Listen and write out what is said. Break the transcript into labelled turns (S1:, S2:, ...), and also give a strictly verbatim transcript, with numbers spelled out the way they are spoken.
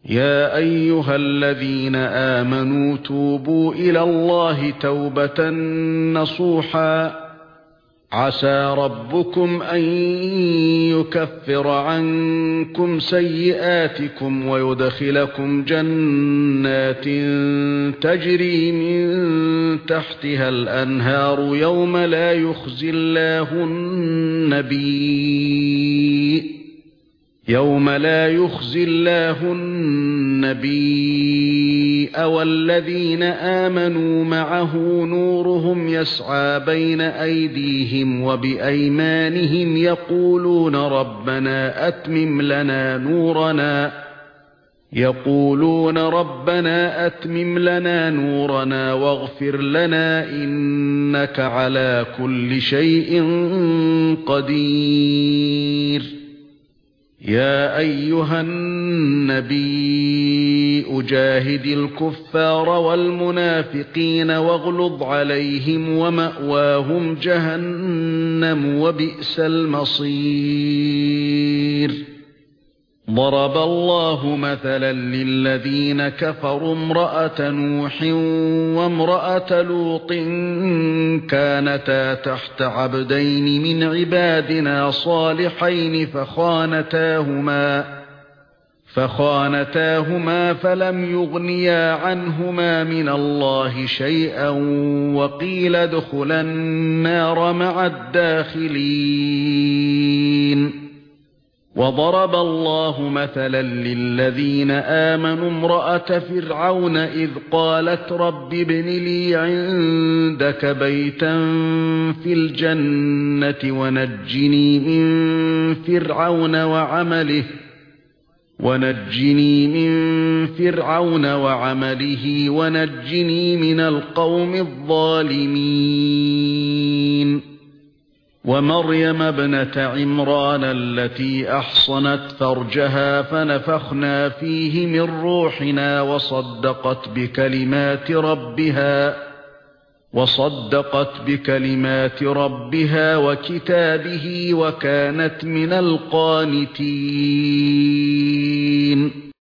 S1: يا أيها الذين آمنوا توبوا إلى الله توبة نصوحا عسى ربكم أن يكفر عنكم سيئاتكم ويدخلكم جنات تجري من تحتها الأنهار يوم لا يخزي الله النبي يوم لا يخزي الله النبي والذين آمنوا معه نورهم يسعى بين أيديهم وبأيمانهم يقولون ربنا أتمم لنا نورنا يقولون ربنا أتمم لنا نورنا واغفر لنا إنك على كل شيء قدير. يا أيها النبي أجاهد الكفار والمنافقين واغلظ عليهم ومأواهم جهنم وبئس المصير. ضرب الله مثلا للذين كفروا امرأة نوح وامرأة لوط كانتا تحت عبدين من عبادنا صالحين فخانتاهما فخانتاهما فلم يغنيا عنهما من الله شيئا وقيل ادخلا النار مع الداخلين. وضرب الله مثلا للذين آمنوا امرأة فرعون إذ قالت رب ابن لي عندك بيتا في الجنة ونجني من فرعون وعمله ونجني من فرعون وعمله ونجني من القوم الظالمين. ومريم ابنة عمران التي أحصنت فرجها فنفخنا فيه من روحنا وصدقت بكلمات ربها وصدقت بكلمات ربها وكتابه وكانت من القانتين.